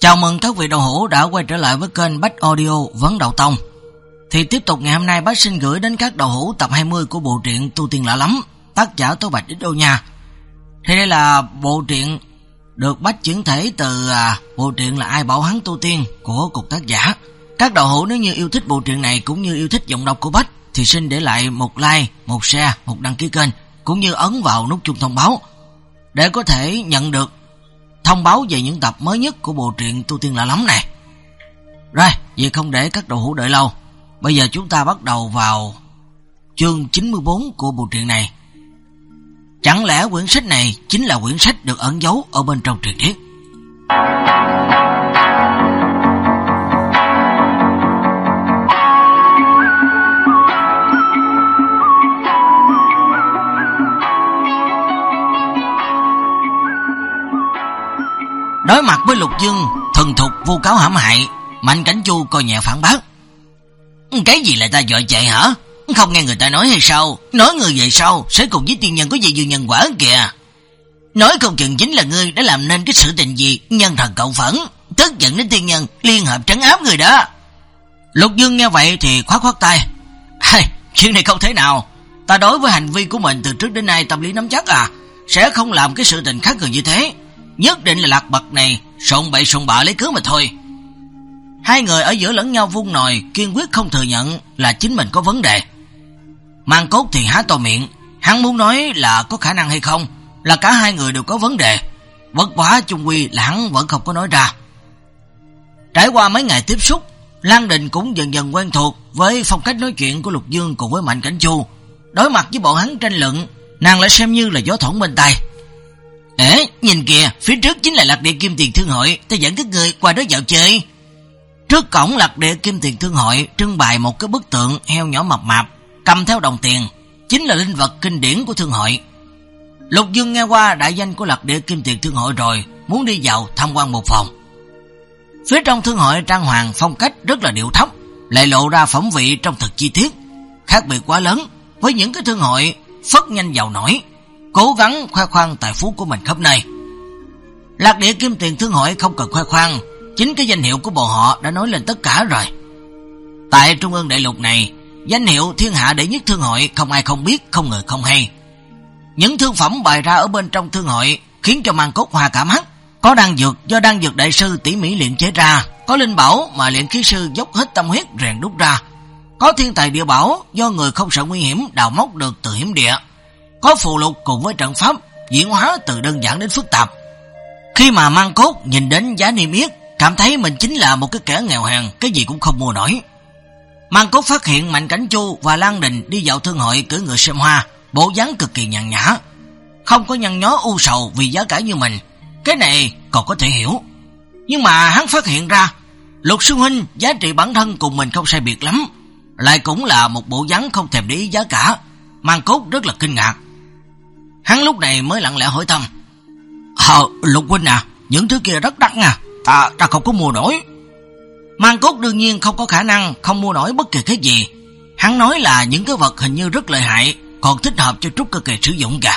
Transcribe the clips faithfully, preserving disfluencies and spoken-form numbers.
Chào mừng các vị đạo hữu đã quay trở lại với kênh Bách Audio Vấn Đạo Tông. Thì tiếp tục ngày hôm nay Bách xin gửi đến các đạo hữu tập hai mươi của bộ truyện Tu Tiên Lạ Lắm, tác giả Tố Bạch Ít Đô nha. Thì đây là bộ truyện được Bách chuyển thể từ à, bộ truyện là Ai Bảo Hắn Tu Tiên của cùng tác giả. Các đạo hữu nếu như yêu thích bộ truyện này cũng như yêu thích giọng đọc của Bách thì xin để lại một like, một share, một đăng ký kênh cũng như ấn vào nút chuông thông báo để có thể nhận được thông báo về những tập mới nhất của bộ truyện Tu Tiên Lạ Lắm này. Rồi, vì không để các đạo hữu đợi lâu, bây giờ chúng ta bắt đầu vào chương chín mươi bốn của bộ truyện này. Chẳng lẽ quyển sách này chính là quyển sách được ẩn giấu ở bên trong truyền thuyết? Đối mặt với Lục Dương thuần thục vu cáo hãm hại, Mạnh Cảnh Chu coi nhẹ phản bác. Cái gì là ta dọa chạy hả? Không nghe người ta nói hay sao? Nói người về sau sẽ cùng với tiên nhân có gì dư nhân quả kìa. Nói không chừng chính là ngươi đã làm nên cái sự tình gì nhân thần cộng phẫn, tức giận đến tiên nhân liên hợp trấn áp người đó. Lục Dương nghe vậy thì khoát khoát tay. Hey, chuyện này không thể nào. Ta đối với hành vi của mình từ trước đến nay tâm lý nắm chắc à, sẽ không làm cái sự tình khác người như thế. Nhất định là Lạc Bật này sộn bậy sộn bạ lấy cớ mà thôi. Hai người ở giữa lẫn nhau vung nòi, kiên quyết không thừa nhận là chính mình có vấn đề. Mang Cốt thì há to miệng, hắn muốn nói là có khả năng hay không, là cả hai người đều có vấn đề. Bất quá chung quy là hắn vẫn không có nói ra. Trải qua mấy ngày tiếp xúc, Lan Đình cũng dần dần quen thuộc với phong cách nói chuyện của Lục Dương cùng với Mạnh Cảnh Chu. Đối mặt với bọn hắn tranh luận, nàng lại xem như là gió thoảng bên tai. Ê, nhìn kìa, phía trước chính là Lạc Địa Kim Tiền Thương Hội, ta dẫn các người qua đó dạo chơi. Trước cổng Lạc Địa Kim Tiền Thương Hội trưng bày một cái bức tượng heo nhỏ mập mạp, cầm theo đồng tiền, chính là linh vật kinh điển của thương hội. Lục Dương nghe qua đại danh của Lạc Địa Kim Tiền Thương Hội rồi, muốn đi vào tham quan một phòng. Phía trong thương hội trang hoàng phong cách rất là điệu thấp, lại lộ ra phẩm vị trong thực chi tiết, khác biệt quá lớn với những cái thương hội phất nhanh giàu nổi, cố gắng khoe khoang tài phú của mình khắp nơi. Lạc Địa Kim Tiền Thương Hội không cần khoe khoang, chính cái danh hiệu của bọn họ đã nói lên tất cả rồi. Tại Trung ương đại lục này, danh hiệu thiên hạ đệ nhất thương hội không ai không biết, không người không hay. Những thương phẩm bày ra ở bên trong thương hội khiến cho Mang Cốt hoa cả mắt. Có đan dược do đan dược đại sư tỉ mỉ luyện chế ra, có linh bảo mà luyện khí sư dốc hết tâm huyết rèn đúc ra, có thiên tài địa bảo do người không sợ nguy hiểm đào móc được từ hiểm địa, có phù lục cùng với trận pháp diễn hóa từ đơn giản đến phức tạp. Khi mà Mang Cốt nhìn đến giá niêm yết, cảm thấy mình chính là một cái kẻ nghèo hèn, cái gì cũng không mua nổi. Mang Cốt phát hiện Mạnh Cảnh Chu và Lan Đình đi dạo thương hội cưỡi ngựa xem hoa, bộ dáng cực kỳ nhàn nhã, không có nhăn nhó u sầu vì giá cả như mình. Cái này còn có thể hiểu. Nhưng mà hắn phát hiện ra Lục Sư huynh giá trị bản thân cùng mình không sai biệt lắm, lại cũng là một bộ dáng không thèm để ý giá cả. Mang Cốt rất là kinh ngạc. Hắn lúc này mới lặng lẽ hỏi thăm. Ờ, Lục huynh à, những thứ kia rất đắt nha, ta, ta không có mua nổi. Mang Cốt đương nhiên không có khả năng không mua nổi bất kỳ cái gì. Hắn nói là những cái vật hình như rất lợi hại, còn thích hợp cho trúc cơ kỳ sử dụng kìa.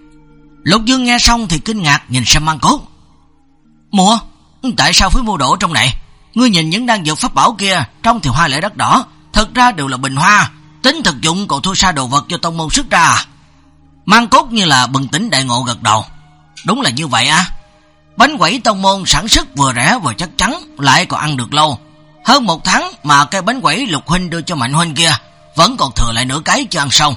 Lục Dương nghe xong thì kinh ngạc nhìn xem Mang Cốt. Mua? Tại sao phải mua đồ trong này? Ngươi nhìn những đan dược pháp bảo kia, trong thì hoa lệ đắt đỏ, thật ra đều là bình hoa, tính thực dụng còn thua xa đồ vật cho tông môn sức ra. Mang Cốt như là bừng tỉnh đại ngộ gật đầu. Đúng là như vậy à? Bánh quẩy tông môn sản xuất vừa rẻ vừa chắc chắn, lại còn ăn được lâu. Hơn một tháng mà cây bánh quẩy Lục huynh đưa cho Mạnh huynh kia vẫn còn thừa lại nửa cái chưa ăn xong.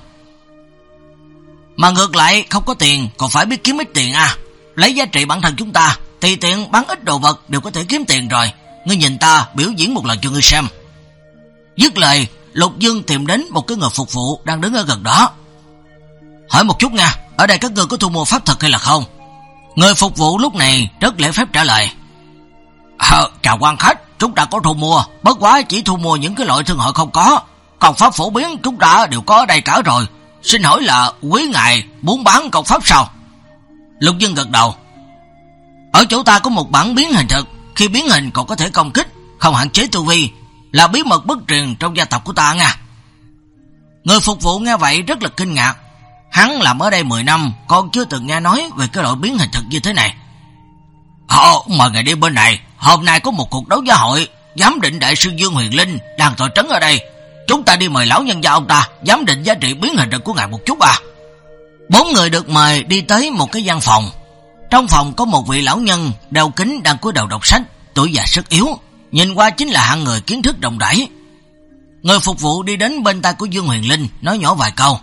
Mà ngược lại không có tiền còn phải biết kiếm ít tiền à. Lấy giá trị bản thân chúng ta thì tiện bán ít đồ vật đều có thể kiếm tiền rồi. Ngươi nhìn ta biểu diễn một lần cho ngươi xem. Dứt lời, Lục Dương tìm đến một cái người phục vụ đang đứng ở gần đó. Hỏi một chút nha, ở đây các ngươi có thu mua pháp thuật hay là không? Người phục vụ lúc này rất lễ phép trả lời. Ờ, chào quan khách, chúng ta có thu mua, bất quá chỉ thu mua những cái loại thương hội không có, còn pháp phổ biến chúng ta đều có ở đây cả rồi. Xin hỏi là quý ngài muốn bán công pháp sao? Lục Dương gật đầu. Ở chỗ ta có một bản biến hình thực, khi biến hình còn có thể công kích, không hạn chế tu vi, là bí mật bất truyền trong gia tộc của ta nha. Người phục vụ nghe vậy rất là kinh ngạc. Hắn làm ở đây mười năm, còn chưa từng nghe nói về cái loại biến hình thực như thế này. Ồ, mời ngài đi bên này, hôm nay có một cuộc đấu giá hội, giám định đại sư Dương Huyền Linh đang tọa trấn ở đây. Chúng ta đi mời lão nhân gia ông ta giám định giá trị biến hình thực của ngài một chút à. Bốn người được mời đi tới một cái gian phòng. Trong phòng có một vị lão nhân đeo kính đang cúi đầu đọc sách, tuổi già sức yếu, nhìn qua chính là hạng người kiến thức rộng rãi. Người phục vụ đi đến bên tai của Dương Huyền Linh, nói nhỏ vài câu.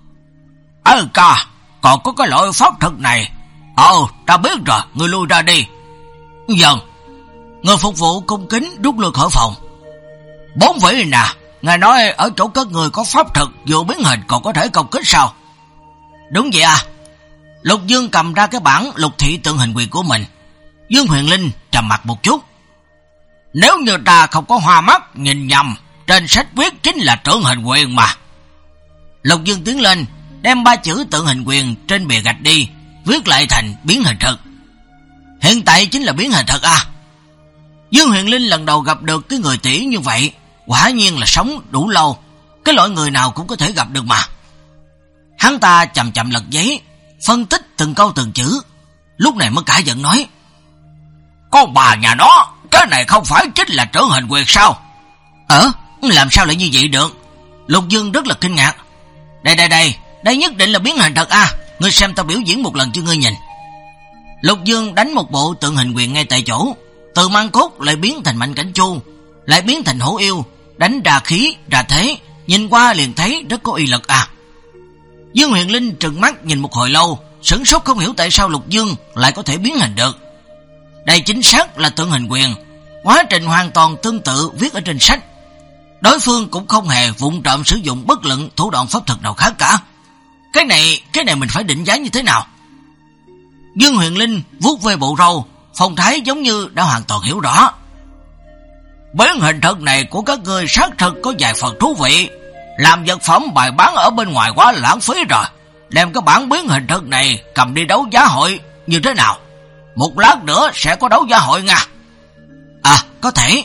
Ơ ca, còn có cái loại pháp thực này. Ồ, ta biết rồi, người lui ra đi. Dần. Người phục vụ cung kính rút lui khỏi phòng. Bốn vị nè, ngài nói ở chỗ các người có pháp thực vừa biến hình còn có thể công kích sao? Đúng vậy à. Lục Dương cầm ra cái bản lục thị tượng hình quyền của mình. Dương Huyền Linh trầm mặt một chút. Nếu như ta không có hoa mắt nhìn nhầm, trên sách viết chính là tượng hình quyền mà. Lục Dương tiến lên, đem ba chữ tượng hình quyền trên bìa gạch đi, viết lại thành biến hình thực. Hiện tại chính là biến hình thực à. Dương Huyền Linh lần đầu gặp được cái người tỷ như vậy, quả nhiên là sống đủ lâu, cái loại người nào cũng có thể gặp được mà. Hắn ta chậm chậm lật giấy, phân tích từng câu từng chữ, lúc này mới cãi giận nói. Con bà nhà nó, cái này không phải chính là tượng hình quyền sao? Ờ, làm sao lại như vậy được? Lục Dương rất là kinh ngạc. Đây đây đây, đây nhất định là biến hình thật à, ngươi xem tao biểu diễn một lần cho ngươi nhìn. Lục Dương đánh một bộ tượng hình quyền ngay tại chỗ, từ mang cốt lại biến thành Mạnh Cảnh Chu, lại biến thành Hổ Yêu, đánh ra khí, ra thế, nhìn qua liền thấy rất có uy lực à. Dương Huyền Linh trừng mắt nhìn một hồi lâu, sửng sốt không hiểu tại sao Lục Dương lại có thể biến hình được. Đây chính xác là tượng hình quyền, quá trình hoàn toàn tương tự viết ở trên sách. Đối phương cũng không hề vụng trộm sử dụng bất luận thủ đoạn pháp thuật nào khác cả. Cái này, cái này mình phải định giá như thế nào? Dương Huyền Linh vuốt về bộ râu, phong thái giống như đã hoàn toàn hiểu rõ. Biến hình thực này của các ngươi xác thực có vài phần thú vị, làm vật phẩm bày bán ở bên ngoài quá lãng phí rồi. Đem cái bản biến hình thực này cầm đi đấu giá hội như thế nào? Một lát nữa sẽ có đấu giá hội nha. À, có thể.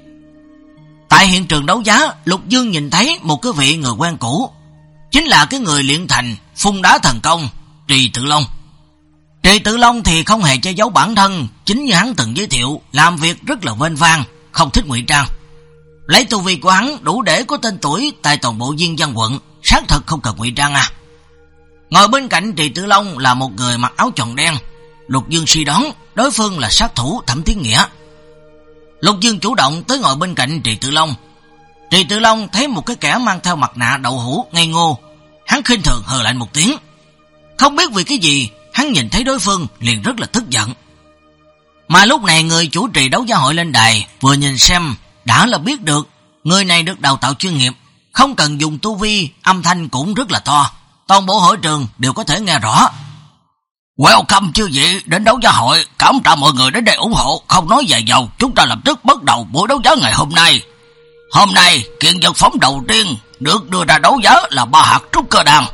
Tại hiện trường đấu giá, Lục Dương nhìn thấy một cái vị người quen cũ, chính là cái người luyện thành phun đá thần công, Trì Tự Long. Trì Tự Long thì không hề che giấu bản thân, chính như hắn từng giới thiệu, làm việc rất là vênh vang, không thích ngụy trang. Lấy tu vi của hắn đủ để có tên tuổi tại toàn bộ Diên Văn quận, xác thật không cần ngụy trang à. Ngồi bên cạnh Trì Tự Long là một người mặc áo tròn đen. Lục Dương suy đoán đối phương là sát thủ Thẩm Tiến Nghĩa. Lục Dương chủ động tới ngồi bên cạnh Trì Tự Long. Trì Tự Long thấy một cái kẻ mang theo mặt nạ đậu hũ ngây ngô, hắn khinh thường hừ lạnh một tiếng. Không biết vì cái gì, hắn nhìn thấy đối phương liền rất là tức giận. Mà lúc này người chủ trì đấu giá hội lên đài, vừa nhìn xem đã là biết được người này được đào tạo chuyên nghiệp, không cần dùng tu vi, âm thanh cũng rất là to, toàn bộ hội trường đều có thể nghe rõ. Welcome chư vị đến đấu giá hội, cảm tạ mọi người đến đây ủng hộ, không nói dài dòng, chúng ta lập tức bắt đầu buổi đấu giá ngày hôm nay. Hôm nay, kiện vật phẩm đầu tiên được đưa ra đấu giá là ba hạt trúc cơ đan.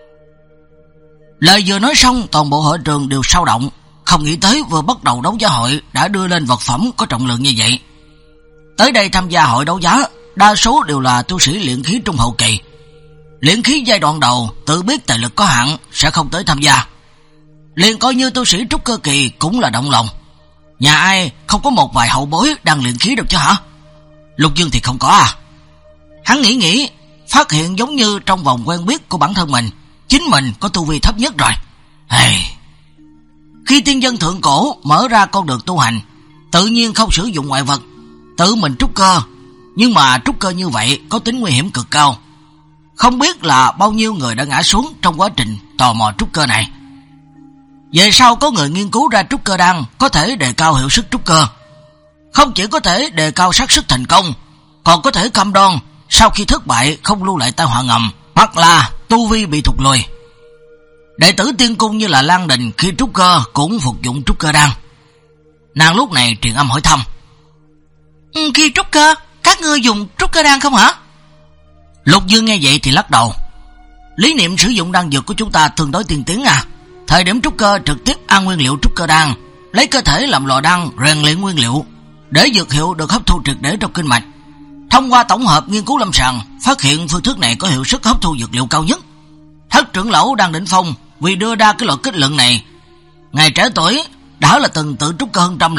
Lời vừa nói xong, toàn bộ hội trường đều sao động, không nghĩ tới vừa bắt đầu đấu giá hội đã đưa lên vật phẩm có trọng lượng như vậy. Tới đây tham gia hội đấu giá, đa số đều là tu sĩ luyện khí trung hậu kỳ. Luyện khí giai đoạn đầu, tự biết tài lực có hạn, sẽ không tới tham gia. Liền coi như tu sĩ trúc cơ kỳ cũng là động lòng. Nhà ai không có một vài hậu bối đang luyện khí được chứ hả? Lục Dương thì không có à. Hắn nghĩ nghĩ, phát hiện giống như trong vòng quen biết của bản thân mình, chính mình có tu vi thấp nhất rồi. Hey. Khi tiên dân thượng cổ mở ra con đường tu hành, tự nhiên không sử dụng ngoại vật, tự mình trúc cơ. Nhưng mà trúc cơ như vậy có tính nguy hiểm cực cao. Không biết là bao nhiêu người đã ngã xuống trong quá trình tò mò trúc cơ này. Về sau có người nghiên cứu ra trúc cơ đan có thể đề cao hiệu suất trúc cơ. Không chỉ có thể đề cao xác suất thành công, còn có thể cam đoan sau khi thất bại không lưu lại tai họa ngầm, hoặc là tu vi bị thụt lùi. Đệ tử tiên cung như là Lan Đình khi trúc cơ cũng phục dụng trúc cơ đan. Nàng lúc này truyền âm hỏi thăm. Ừ, khi trúc cơ, các ngươi dùng trúc cơ đan không hả? Lục Dương nghe vậy thì lắc đầu. Lý niệm sử dụng đan dược của chúng ta tương đối tiên tiến à. Thời điểm trúc cơ trực tiếp ăn nguyên liệu trúc cơ đan, lấy cơ thể làm lò đan rèn luyện nguyên liệu, để dược hiệu được hấp thu triệt để trong kinh mạch. Thông qua tổng hợp nghiên cứu lâm sàng, phát hiện phương thức này có hiệu suất hấp thu dược liệu cao nhất. Thất trưởng lão đang đỉnh phong vì đưa ra cái loại kết luận này. Ngày trẻ tuổi đã là từng tự trúc cơ hơn trăm lần,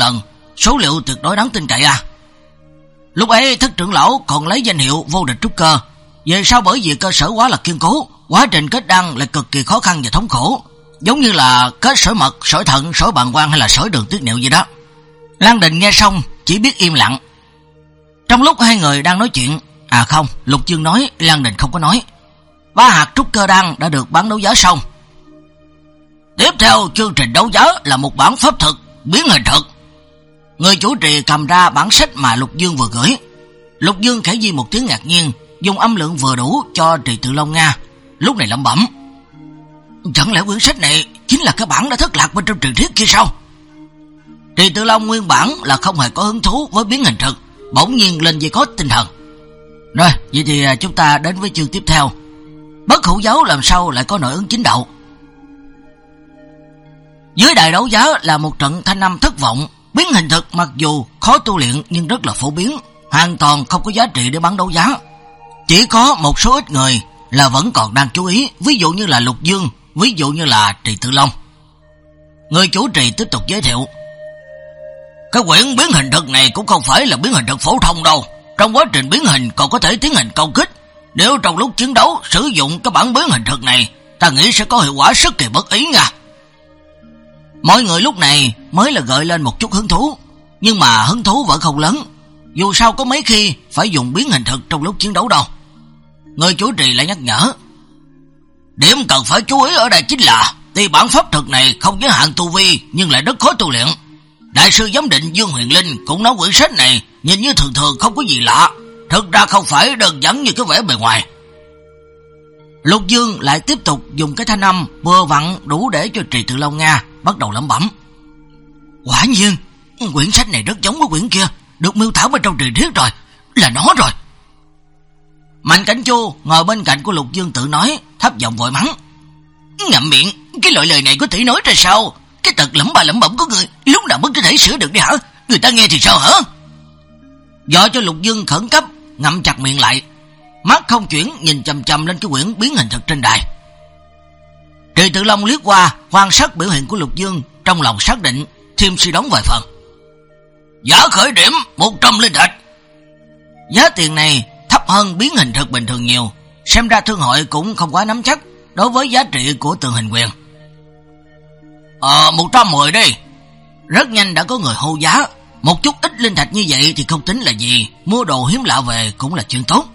số liệu tuyệt đối đáng tin cậy à. Lúc ấy Thất trưởng lão còn lấy danh hiệu vô địch trúc cơ, về sau bởi vì cơ sở quá là kiên cố, quá trình kết đan lại cực kỳ khó khăn và thống khổ, giống như là kết sỏi mật, sỏi thận, sỏi bàng quang hay là sỏi đường tiết niệu gì đó. Lan Đình nghe xong chỉ biết im lặng. Trong lúc hai người đang nói chuyện, à không, Lục Dương nói, Lan Đình không có nói. Ba hạt trúc cơ đan đã được bán đấu giá xong. Tiếp theo chương trình đấu giá là một bản pháp thực biến hình thực. Người chủ trì cầm ra bản sách mà Lục Dương vừa gửi. Lục Dương khẽ di một tiếng ngạc nhiên, dùng âm lượng vừa đủ cho Trì Tự Long nghe, lúc này lẩm bẩm: chẳng lẽ quyển sách này chính là cái bản đã thất lạc bên trong truyền thuyết kia sao? Trì Tự Long nguyên bản là không hề có hứng thú với biến hình thực, bỗng nhiên lên dây có tinh thần. Rồi, vậy thì chúng ta đến với chương tiếp theo. Bất hủ giáo làm sao lại có nội ứng chính đạo? Dưới đài đấu giá là một trận thanh âm thất vọng. Biến hình thực mặc dù khó tu luyện nhưng rất là phổ biến, hoàn toàn không có giá trị để bán đấu giá. Chỉ có một số ít người là vẫn còn đang chú ý, ví dụ như là Lục Dương, ví dụ như là Trì Tự Long. Người chủ trì tiếp tục giới thiệu: cái quyển biến hình thực này cũng không phải là biến hình thực phổ thông đâu. Trong quá trình biến hình còn có thể tiến hành công kích. Nếu trong lúc chiến đấu sử dụng cái bản biến hình thực này, ta nghĩ sẽ có hiệu quả rất kỳ bất ý nha. Mọi người lúc này mới là gợi lên một chút hứng thú, nhưng mà hứng thú vẫn không lớn. Dù sao có mấy khi phải dùng biến hình thực trong lúc chiến đấu đâu. Người chủ trì lại nhắc nhở: điểm cần phải chú ý ở đây chính là tuy bản pháp thực này không giới hạn tu vi nhưng lại rất khó tu luyện. Đại sư giám định Dương Huyền Linh cũng nói quyển sách này nhìn như thường thường không có gì lạ, thực ra không phải đơn giản như cái vẻ bề ngoài. Lục Dương lại tiếp tục dùng cái thanh âm vừa vặn đủ để cho Trì Tự Long nghe, bắt đầu lẩm bẩm: quả nhiên quyển sách này rất giống với quyển kia được miêu tả bên trong truyền thuyết rồi, là nó rồi. Mạnh Cảnh Chu ngồi bên cạnh của Lục Dương tự nói, thấp giọng vội mắng: ngậm miệng, cái loại lời này có thể nói ra sao? Cái tật lẩm bà lẩm bẩm của người lúc nào mới có thể sửa được đi hả? Người ta nghe thì sao hả? Do cho Lục Dương khẩn cấp ngậm chặt miệng lại, mắt không chuyển nhìn chằm chằm lên cái quyển biến hình thực trên đài. Trì Tự Long liếc qua quan sát biểu hiện của Lục Dương, trong lòng xác định thêm suy đoán vài phần. Giá khởi điểm một trăm linh thạch. Giá tiền này thấp hơn biến hình thực bình thường nhiều, xem ra thương hội cũng không quá nắm chắc đối với giá trị của tường hình quyền. Ờ, một trăm mười đi. Rất nhanh đã có người hô giá. Một chút ít linh thạch như vậy thì không tính là gì, mua đồ hiếm lạ về cũng là chuyện tốt.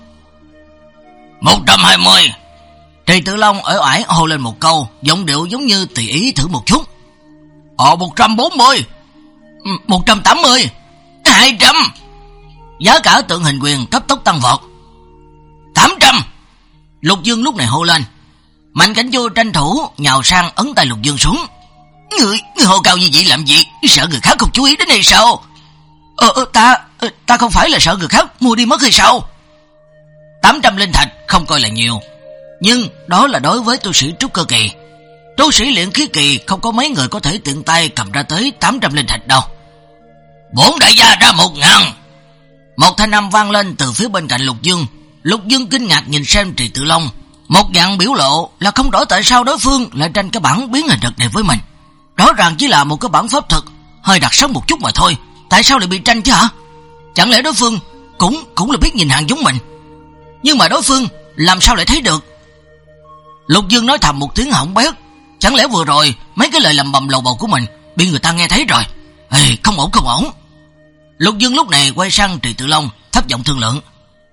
Một trăm hai mươi. Trì Tự Long ở ải hô lên một câu, giọng điệu giống như tùy ý thử một chút. Ờ, một trăm bốn mươi. Một trăm tám mươi. Hai trăm. Giá cả tượng hình quyền cấp tốc tăng vọt. Tám trăm. Lục Dương lúc này hô lên. Mạnh Cảnh Chu tranh thủ nhào sang ấn tay Lục Dương xuống. Người, người hô cao như vậy làm gì? Sợ người khác không chú ý đến đây sao? Ờ, ờ ta, ta không phải là sợ người khác mua đi mất hay sao? Tám trăm linh thạch không coi là nhiều, nhưng đó là đối với tu sĩ trúc cơ kỳ. Tu sĩ luyện khí kỳ không có mấy người có thể tiện tay cầm ra tới tám trăm linh thạch đâu. Bốn đại gia ra một ngàn. Một thanh âm vang lên từ phía bên cạnh Lục Dương. Lục Dương kinh ngạc nhìn xem Trì Tự Long, một dạng biểu lộ là không rõ tại sao đối phương lại tranh cái bản biến hình thực này với mình. Rõ ràng chỉ là một cái bản pháp thực hơi đặc sắc một chút mà thôi, tại sao lại bị tranh chứ hả? Chẳng lẽ đối phương cũng cũng là biết nhìn hàng giống mình? Nhưng mà đối phương làm sao lại thấy được? Lục Dương nói thầm một tiếng hỏng bét, chẳng lẽ vừa rồi mấy cái lời lầm bầm lầu bầu của mình bị người ta nghe thấy rồi? Ê, không ổn không ổn. Lục Dương lúc này quay sang Trì Tự Long, thấp giọng thương lượng.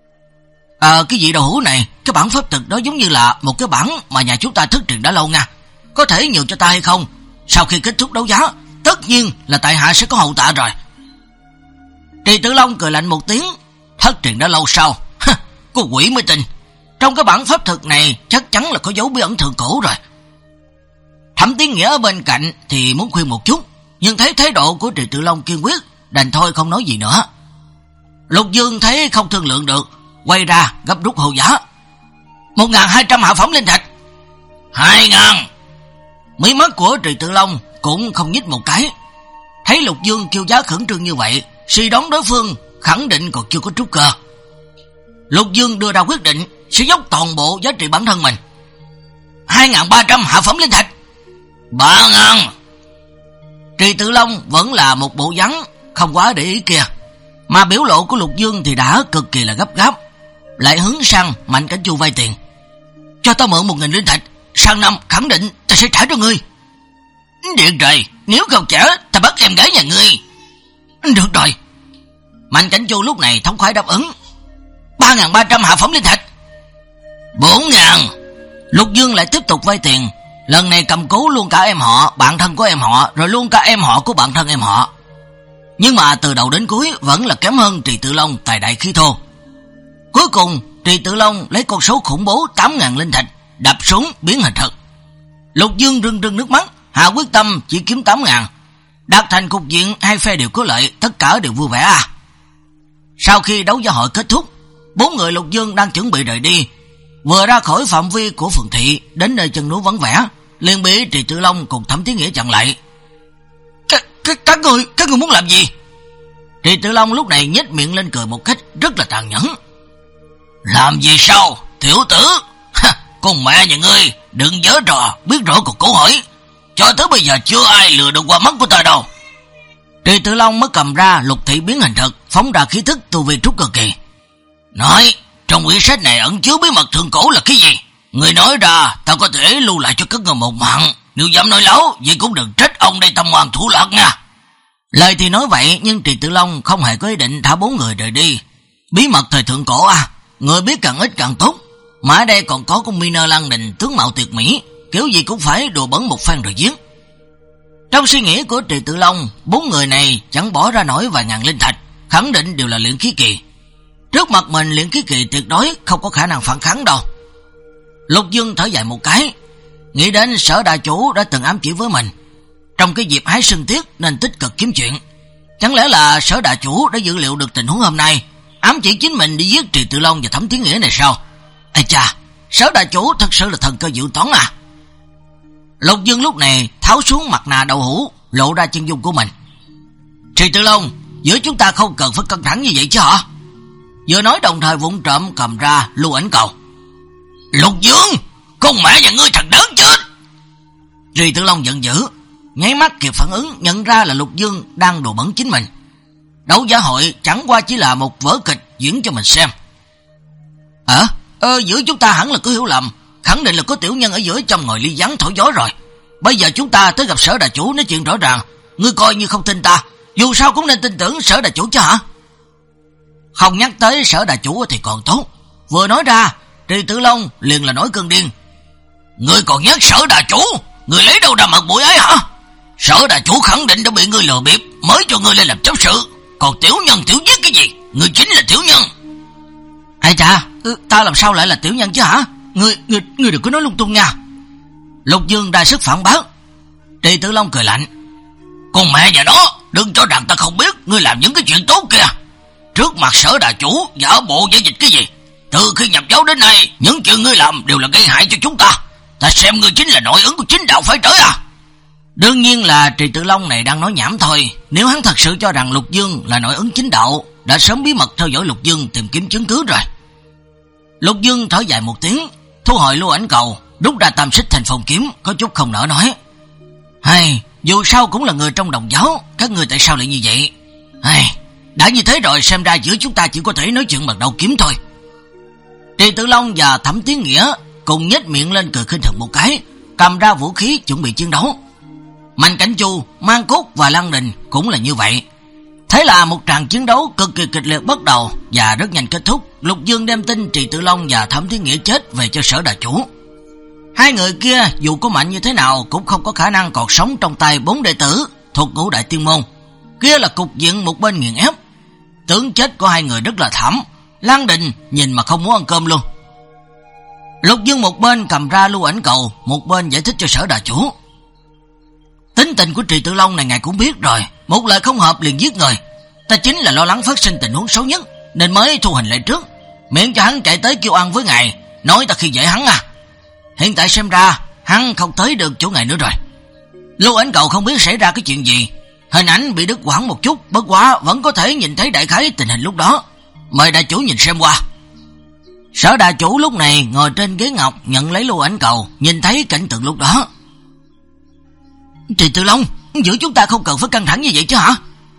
À, cái vị đầu hũ này, cái bản pháp thực đó giống như là một cái bản mà nhà chúng ta thất truyền đã lâu nha. Có thể nhường cho ta hay không? Sau khi kết thúc đấu giá, tất nhiên là tại hạ sẽ có hậu tạ rồi. Trì Tự Long cười lạnh một tiếng. Thất truyền đã lâu sao? Cô quỷ mới tin. Trong cái bản pháp thực này chắc chắn là có dấu bí ẩn thượng cổ rồi. Thẩm Tiến Nghĩa ở bên cạnh thì muốn khuyên một chút, nhưng thấy thái độ của Trì Tự Long kiên quyết, đành thôi không nói gì nữa. Lục Dương thấy không thương lượng được, quay ra gấp rút hô giá. Một ngàn hai trăm hạ phẩm linh thạch. Hai ngàn. Mí mắt của Trì Tự Long cũng không nhích một cái. Thấy Lục Dương kêu giá khẩn trương như vậy, suy đoán đối phương khẳng định còn chưa có trúc cơ. Lục Dương đưa ra quyết định sẽ dốc toàn bộ giá trị bản thân mình. Hai ngàn ba trăm hạ phẩm linh thạch. Ba ngàn. Trì Tự Long vẫn là một bộ dáng không quá để ý kia. Mà biểu lộ của Lục Dương thì đã cực kỳ là gấp gáp, lại hướng sang Mạnh Cảnh Chu vay tiền. Cho tao mượn một nghìn linh thạch, sang năm khẳng định tao sẽ trả cho ngươi. Được rồi, nếu không trả tao bắt em gái nhà ngươi. Được rồi. Mạnh Cảnh Chu lúc này thống khoái đáp ứng. Ba nghìn ba trăm hạ phẩm linh thạch. Bốn ngàn. Lục Dương lại tiếp tục vay tiền, lần này cầm cố luôn cả em họ, bạn thân của em họ, rồi luôn cả em họ của bạn thân em họ. Nhưng mà từ đầu đến cuối vẫn là kém hơn Trì Tự Long tài đại khí thô. Cuối cùng Trì Tự Long lấy con số khủng bố tám nghìn linh thạch đập xuống biến hình thật. Lục Dương rưng rưng nước mắt, hạ quyết tâm chỉ kiếm tám nghìn, đạt thành cục diện hai phe đều có lợi, tất cả đều vui vẻ à. Sau khi đấu giá hội kết thúc, bốn người Lục Dương đang chuẩn bị rời đi, vừa ra khỏi phạm vi của phường thị đến nơi chân núi vắng vẻ, liền bị Trì Tự Long cùng Thẩm Tiến Nghĩa chặn lại. Các, các, các người, các người muốn làm gì? Trì Tự Long lúc này nhếch miệng lên cười một cách rất là tàn nhẫn. Làm gì sao, tiểu tử? Ha, con mẹ nhà ngươi, đừng giở trò, biết rõ cuộc câu hỏi. Cho tới bây giờ chưa ai lừa được qua mắt của ta đâu. Trì Tự Long mới cầm ra lục thị biến hình thực, phóng ra khí thức tu vi trúc cơ kỳ. Nói, trong quyển sách này ẩn chứa bí mật thượng cổ là cái gì? Người nói ra, tao có thể lưu lại cho các người một mạng. Nếu dám nói láo, vậy cũng đừng trách ông đây tâm ngoan thủ lạc nha. Lời thì nói vậy, nhưng Trì Tự Long không hề có ý định thả bốn người rời đi. Bí mật thời thượng cổ à, người biết càng ít càng tốt. Mà ở đây còn có con Mina Lan Đình tướng mạo tuyệt mỹ, kiểu gì cũng phải đùa bẩn một phen rồi giết. Trong suy nghĩ của Trì Tự Long, bốn người này chẳng bỏ ra nổi vài ngàn linh thạch, khẳng định đều là luyện khí kỳ. Trước mặt mình luyện khí kỳ tuyệt đối không có khả năng phản kháng đâu. Lục Dương thở dài một cái, nghĩ đến Sở đại chủ đã từng ám chỉ với mình, trong cái dịp hái sân tiết nên tích cực kiếm chuyện. Chẳng lẽ là Sở đại chủ đã dự liệu được tình huống hôm nay, ám chỉ chính mình đi giết Trì Tự Long và Thẩm Tiến Nghĩa này sao? Ây cha, Sở đại chủ thật sự là thần cơ diệu toán à. Lục Dương lúc này tháo xuống mặt nạ đậu hũ, lộ ra chân dung của mình. Trì Tự Long, giữa chúng ta không cần phải căng thẳng như vậy chứ hả? Vừa nói đồng thời vụng trộm cầm ra lưu ảnh cầu. Lục Dương, con mẹ nhà ngươi thằng đớn chết. Trì Tự Long giận dữ, nháy mắt kịp phản ứng, nhận ra là Lục Dương đang đùa bẩn chính mình. Đấu giá hội chẳng qua chỉ là một vở kịch diễn cho mình xem. Ờ, ờ giữa chúng ta hẳn là có hiểu lầm, khẳng định là có tiểu nhân ở giữa trong ngồi ly gián thổi gió rồi. Bây giờ chúng ta tới gặp Sở đại chủ nói chuyện rõ ràng, ngươi coi như không tin ta, dù sao cũng nên tin tưởng Sở đại chủ chứ hả? Không nhắc tới Sở đại chủ thì còn tốt, vừa nói ra Trì Tự Long liền là nổi cơn điên. Ngươi còn nhắc Sở đại chủ, ngươi lấy đâu ra mặt mũi ấy hả? Sở đại chủ khẳng định đã bị ngươi lừa bịp mới cho ngươi lên làm chấp sự, còn tiểu nhân tiểu giết cái gì? Ngươi chính là tiểu nhân. Ai chà, ừ, ta làm sao lại là tiểu nhân chứ hả? Ngươi, ngươi, ngươi đừng có nói lung tung nha. Lục Dương ra sức phản bác. Trì Tự Long cười lạnh. Con mẹ nhà nó, đừng cho rằng ta không biết ngươi làm những cái chuyện tốt kìa. Trước mặt Sở đại chủ giả bộ giả dịch cái gì? Từ khi nhập giáo đến nay, những chuyện ngươi làm đều là gây hại cho chúng ta. Ta xem ngươi chính là nội ứng của chính đạo phải tới à? Đương nhiên là Trì Tự Long này đang nói nhảm thôi. Nếu hắn thật sự cho rằng Lục Dương là nội ứng chính đạo, đã sớm bí mật theo dõi Lục Dương tìm kiếm chứng cứ rồi. Lục Dương thở dài một tiếng, thu hồi lưu ảnh cầu, rút ra tam xích thành phong kiếm, có chút không nỡ nói. Hay, dù sao cũng là người trong đồng giáo, các người tại sao lại như vậy? Hay, đã như thế rồi, xem ra giữa chúng ta chỉ có thể nói chuyện bằng đầu kiếm thôi. Trì Tự Long và Thẩm Tiến Nghĩa cùng nhếch miệng lên cười khinh thường một cái, cầm ra vũ khí chuẩn bị chiến đấu. Mạnh Cảnh Chu, Mang Cốt và Lăng Đình cũng là như vậy. Thế là một tràng chiến đấu cực kỳ kịch liệt bắt đầu và rất nhanh kết thúc. Lục Dương đem tin Trì Tự Long và Thẩm Tiến Nghĩa chết về cho Sở đại chủ. Hai người kia dù có mạnh như thế nào cũng không có khả năng còn sống trong tay bốn đệ tử thuộc ngũ đại tiên môn. Kia là cục diện một bên nghiền ép. Tướng chết của hai người rất là thảm, Lăng Đình nhìn mà không muốn ăn cơm luôn. Lục Dương một bên cầm ra lưu ảnh cầu, một bên giải thích cho Sở đại chủ. Tính tình của Trì Tự Long này ngài cũng biết rồi, một lời không hợp liền giết người. Ta chính là lo lắng phát sinh tình huống xấu nhất nên mới thu hình lại trước, miễn cho hắn chạy tới kêu ăn với ngài, nói ta khi dễ hắn à. Hiện tại xem ra hắn không tới được chỗ ngài nữa rồi. Lưu ảnh cầu không biết xảy ra cái chuyện gì, hình ảnh bị đứt quãng một chút, bất quá vẫn có thể nhìn thấy đại khái tình hình lúc đó. Mời đại chủ nhìn xem qua. Sở đại chủ lúc này ngồi trên ghế ngọc nhận lấy lưu ảnh cầu, nhìn thấy cảnh tượng lúc đó. Trì Tự Long, giữa chúng ta không cần phải căng thẳng như vậy chứ hả?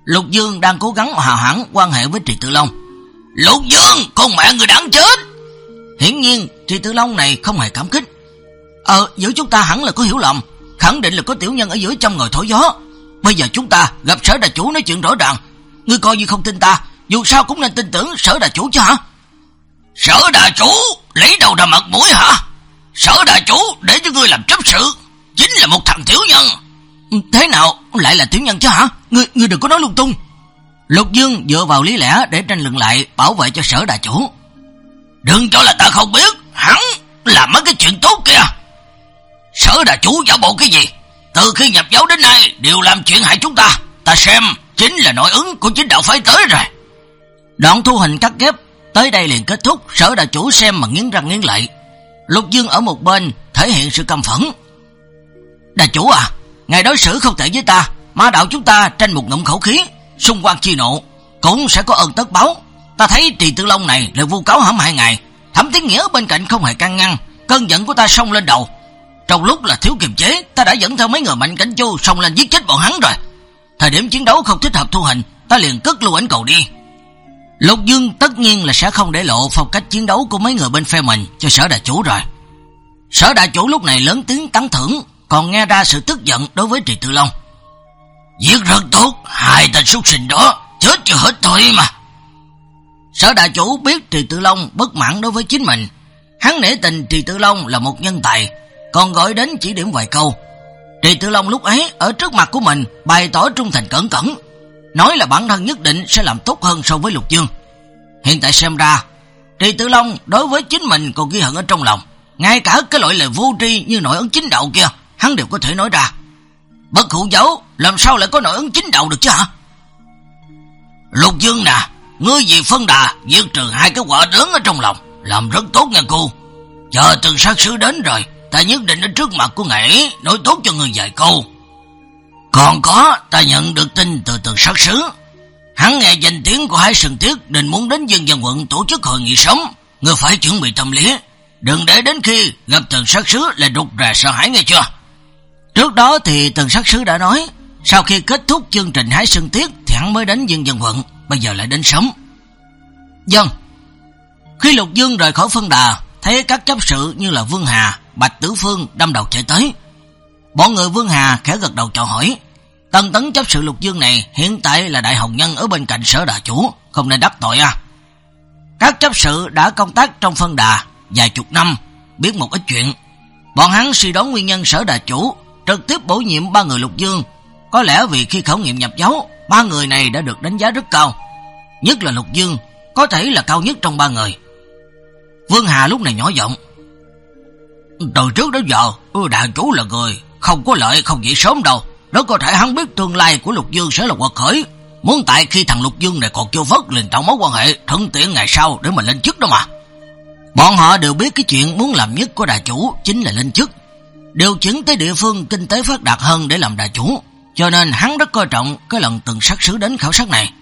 Lục Dương đang cố gắng hòa hoãn quan hệ với Trì Tử Long. Lục Dương, con mẹ người đáng chết! Hiển nhiên Trì Tử Long này không hề cảm kích. Ờ, giữa chúng ta hẳn là có hiểu lầm, khẳng định là có tiểu nhân ở dưới trong ngồi thổi gió. Bây giờ chúng ta gặp Sở Đà Chủ nói chuyện rõ ràng, ngươi coi như không tin ta, dù sao cũng nên tin tưởng Sở Đà Chủ chứ hả? Sở Đà Chủ lấy đầu ra mặt mũi hả? Sở Đà Chủ để cho ngươi làm chấp sự chính là một thằng tiểu nhân. Thế nào lại là tiểu nhân chứ hả? Ngươi ngươi đừng có nói lung tung. Lục Dương dựa vào lý lẽ để tranh luận lại, bảo vệ cho Sở Đà Chủ. Đừng cho là ta không biết, hắn làm mấy cái chuyện tốt kìa. Sở Đà Chủ giả bộ cái gì? Từ khi nhập giáo đến nay đều làm chuyện hại chúng ta, ta xem chính là nội ứng của chính đạo phái tới rồi. Đoạn thu hình cắt ghép tới đây liền kết thúc. Sở Đà Chủ xem mà nghiến răng nghiến lợi. Lục Dương ở một bên thể hiện sự căm phẫn. Đà Chủ à, ngài đối xử không tệ với ta, ma đạo chúng ta tranh một ngụm khẩu khí, xung quan chi nộ cũng sẽ có ơn tất báo. Ta thấy Trì Tử Long này là vu cáo hãm hại ngài, Thẩm Tiến Nghĩa bên cạnh không hề can ngăn, cơn giận của ta xông lên đầu. Trong lúc là thiếu kiềm chế, ta đã dẫn theo mấy người Mạnh Cảnh Chu xông lên giết chết bọn hắn rồi. Thời điểm chiến đấu không thích hợp thu hình, ta liền cất lưu ảnh cầu đi. Lục Dương tất nhiên là sẽ không để lộ phong cách chiến đấu của mấy người bên phe mình cho Sở Đà Chủ rồi. Sở Đà Chủ lúc này lớn tiếng tán thưởng, còn nghe ra sự tức giận đối với Trì Tử Long. Giết rất tốt, hai tên súc sinh đó chết chưa hết thôi mà. Sở Đà Chủ biết Trì Tử Long bất mãn đối với chính mình, hắn nể tình Trì Tử Long là một nhân tài, còn gọi đến chỉ điểm vài câu. Trì Tử Long lúc ấy ở trước mặt của mình bày tỏ trung thành cẩn cẩn, nói là bản thân nhất định sẽ làm tốt hơn so với Lục Dương. Hiện tại xem ra Trì Tử Long đối với chính mình còn ghi hận ở trong lòng, ngay cả cái loại lời vô tri như nội ứng chính đạo kia hắn đều có thể nói ra. Bất hủ giáo làm sao lại có nội ứng chính đạo được chứ hả? Lục Dương nè, ngươi vì phân đà diệt trừ hai cái quả lớn ở trong lòng, làm rất tốt nha cô. Chờ Từng Sát Sứ đến rồi, ta nhất định ở trước mặt của ngài nói tốt cho ngươi vài câu. Còn có, ta nhận được tin từ Từng Sát Sứ, hắn nghe danh tiếng của Hải Sơn Tiết định muốn đến dân dân quận tổ chức hội nghị sống. Ngươi phải chuẩn bị tâm lý, đừng để đến khi gặp Từng Sát Sứ là rụt rè sợ hãi nghe chưa? Trước đó thì Từng Sát Sứ đã nói, sau khi kết thúc chương trình Hải Sơn Tiết thì hắn mới đến dân dân quận, bây giờ lại đến sống. Dân. Khi Lục Dương rời khỏi phân đà, thấy các chấp sự như là Vương Hà, Bạch Tử Phương đâm đầu chạy tới. Bọn người Vương Hà khẽ gật đầu chào hỏi. Tân tấn chấp sự Lục Dương này hiện tại là đại hồng nhân ở bên cạnh Sở Đà Chủ, không nên đắc tội à. Các chấp sự đã công tác trong phân đà vài chục năm, biết một ít chuyện. Bọn hắn suy đoán nguyên nhân Sở Đà Chủ trực tiếp bổ nhiệm ba người Lục Dương, có lẽ vì khi khảo nghiệm nhập giáo, ba người này đã được đánh giá rất cao, nhất là Lục Dương có thể là cao nhất trong ba người. Vương Hà lúc này nhỏ giọng, từ trước đến giờ Đà Chủ là người không có lợi không dậy sớm đâu, rất có thể hắn biết tương lai của Lục Dương sẽ là quật khởi, muốn tại khi thằng Lục Dương này còn chưa vất liền tạo mối quan hệ thuận tiện ngày sau để mình lên chức đó mà. Bọn họ đều biết cái chuyện muốn làm nhất của Đà Chủ chính là lên chức, điều chuyển tới địa phương kinh tế phát đạt hơn để làm Đà Chủ, cho nên hắn rất coi trọng cái lần Từng Sát Sứ đến khảo sát này.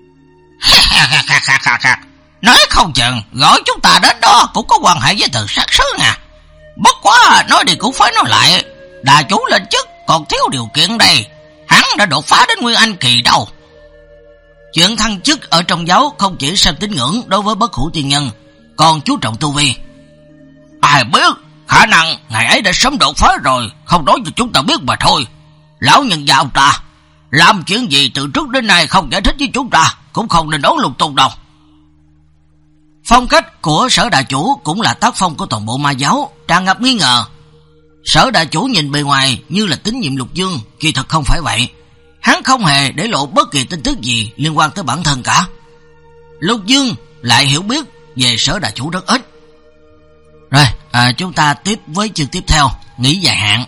Nói không chừng gọi chúng ta đến đó cũng có quan hệ với Từng Sát Sứ nè. Bất quá nói đi cũng phải nói lại, Đà Chủ lên chức còn thiếu điều kiện đây, hắn đã đột phá đến Nguyên Anh kỳ đâu. Chuyện thăng chức ở trong giáo không chỉ xem tín ngưỡng đối với bất hủ tiên nhân, còn chú trọng tu vi. Ai biết, khả năng ngày ấy đã sớm đột phá rồi, không nói cho chúng ta biết mà thôi. Lão nhân gia ông ta làm chuyện gì từ trước đến nay không giải thích với chúng ta, cũng không nên đoán lung tung đâu. Phong cách của Sở Đà Chủ cũng là tác phong của toàn bộ ma giáo, tràn ngập nghi ngờ. Sở Đà Chủ nhìn bề ngoài như là tín nhiệm Lục Dương, kỳ thật không phải vậy. Hắn không hề để lộ bất kỳ tin tức gì liên quan tới bản thân cả. Lục Dương lại hiểu biết về Sở Đà Chủ rất ít. Rồi, à, chúng ta tiếp với chương tiếp theo, nghỉ dài hạn.